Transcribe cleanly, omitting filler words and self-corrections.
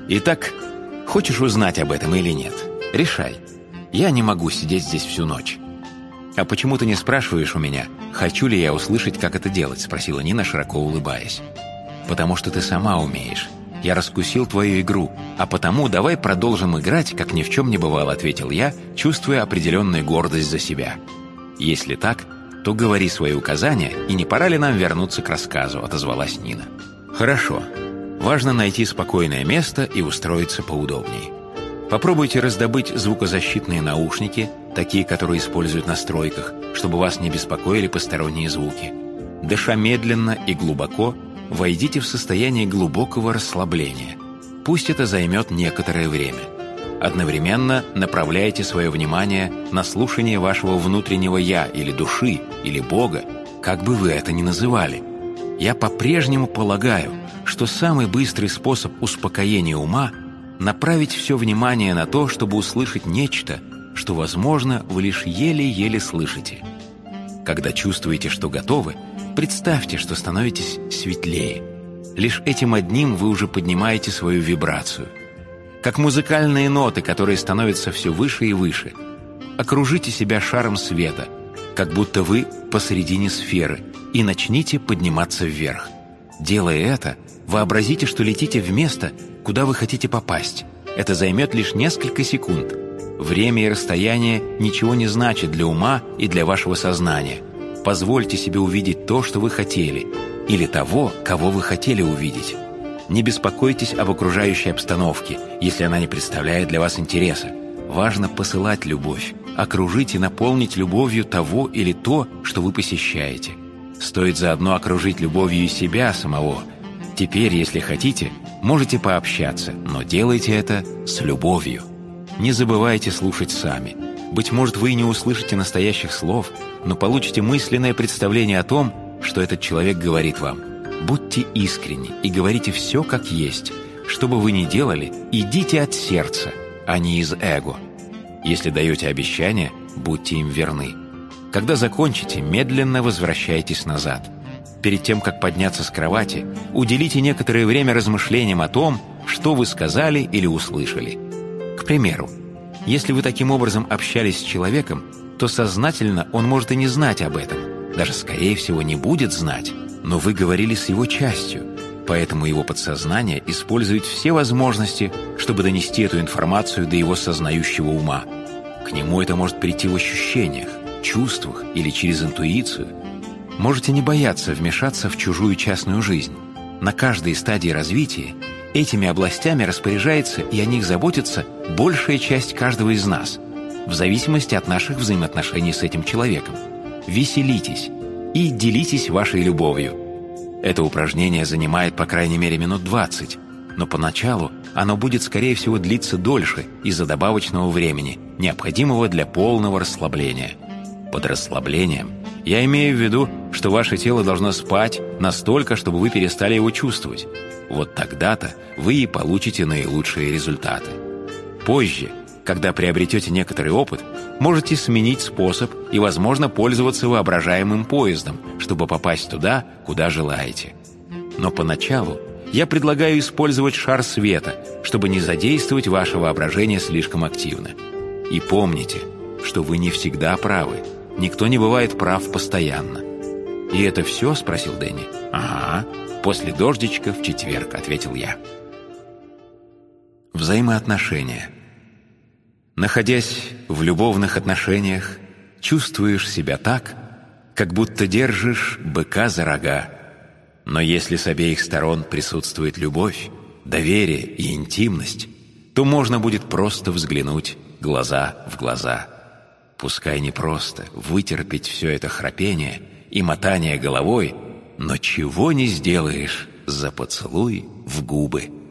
Итак, хочешь узнать об этом или нет? Решай. Я не могу сидеть здесь всю ночь. «А почему ты не спрашиваешь у меня, хочу ли я услышать, как это делать?» — спросила Нина, широко улыбаясь. «Потому что ты сама умеешь. Я раскусил твою игру, а потому давай продолжим играть, как ни в чем не бывало», — ответил я, чувствуя определенную гордость за себя. «Если так, то говори свои указания, и не пора ли нам вернуться к рассказу?» — отозвалась Нина. «Хорошо. Важно найти спокойное место и устроиться поудобнее. Попробуйте раздобыть звукозащитные наушники, такие, которые используют на стройках, чтобы вас не беспокоили посторонние звуки. Дыша медленно и глубоко, войдите в состояние глубокого расслабления. Пусть это займет некоторое время. Одновременно направляйте свое внимание на слушание вашего внутреннего «я» или души, или Бога, как бы вы это ни называли. Я по-прежнему полагаю, что самый быстрый способ успокоения ума – направить все внимание на то, чтобы услышать нечто, что, возможно, вы лишь еле-еле слышите. Когда чувствуете, что готовы, представьте, что становитесь светлее. Лишь этим одним вы уже поднимаете свою вибрацию. Как музыкальные ноты, которые становятся все выше и выше. Окружите себя шаром света, как будто вы посередине сферы, и начните подниматься вверх. Делая это, вообразите, что летите в место, куда вы хотите попасть. Это займет лишь несколько секунд. Время и расстояние ничего не значат для ума и для вашего сознания. Позвольте себе увидеть то, что вы хотели, или того, кого вы хотели увидеть. Не беспокойтесь об окружающей обстановке, если она не представляет для вас интереса. Важно посылать любовь, окружить и наполнить любовью того или то, что вы посещаете. Стоит заодно окружить любовью и себя самого. Теперь, если хотите, можете пообщаться, но делайте это с любовью. Не забывайте слушать сами. Быть может, вы и не услышите настоящих слов, но получите мысленное представление о том, что этот человек говорит вам. Будьте искренни и говорите все как есть. Что бы вы ни делали, идите от сердца, а не из эго. Если даете обещания, будьте им верны. Когда закончите, медленно возвращайтесь назад. Перед тем, как подняться с кровати, уделите некоторое время размышлениям о том, что вы сказали или услышали. К примеру, если вы таким образом общались с человеком, то сознательно он может и не знать об этом, даже, скорее всего, не будет знать, но вы говорили с его частью, поэтому его подсознание использует все возможности, чтобы донести эту информацию до его сознающего ума. К нему это может прийти в ощущениях, чувствах или через интуицию. Можете не бояться вмешаться в чужую частную жизнь. На каждой стадии развития этими областями распоряжается и о них заботится большая часть каждого из нас, в зависимости от наших взаимоотношений с этим человеком. Веселитесь и делитесь вашей любовью. Это упражнение занимает по крайней мере минут 20, но поначалу оно будет, скорее всего, длиться дольше из-за добавочного времени, необходимого для полного расслабления. Под расслаблением я имею в виду, что ваше тело должно спать настолько, чтобы вы перестали его чувствовать. Вот тогда-то вы и получите наилучшие результаты. Позже, когда приобретете некоторый опыт, можете сменить способ и, возможно, пользоваться воображаемым поездом, чтобы попасть туда, куда желаете. Но поначалу я предлагаю использовать шар света, чтобы не задействовать ваше воображение слишком активно. И помните, что вы не всегда правы. Никто не бывает прав постоянно. «И это все?» – спросил Дэнни. «Ага, после дождичка в четверг», – ответил я. Взаимоотношения. Находясь в любовных отношениях, чувствуешь себя так, как будто держишь быка за рога. Но если с обеих сторон присутствует любовь, доверие и интимность, то можно будет просто взглянуть глаза в глаза. Пускай не просто вытерпеть все это храпение и мотание головой, но чего не сделаешь за поцелуй в губы.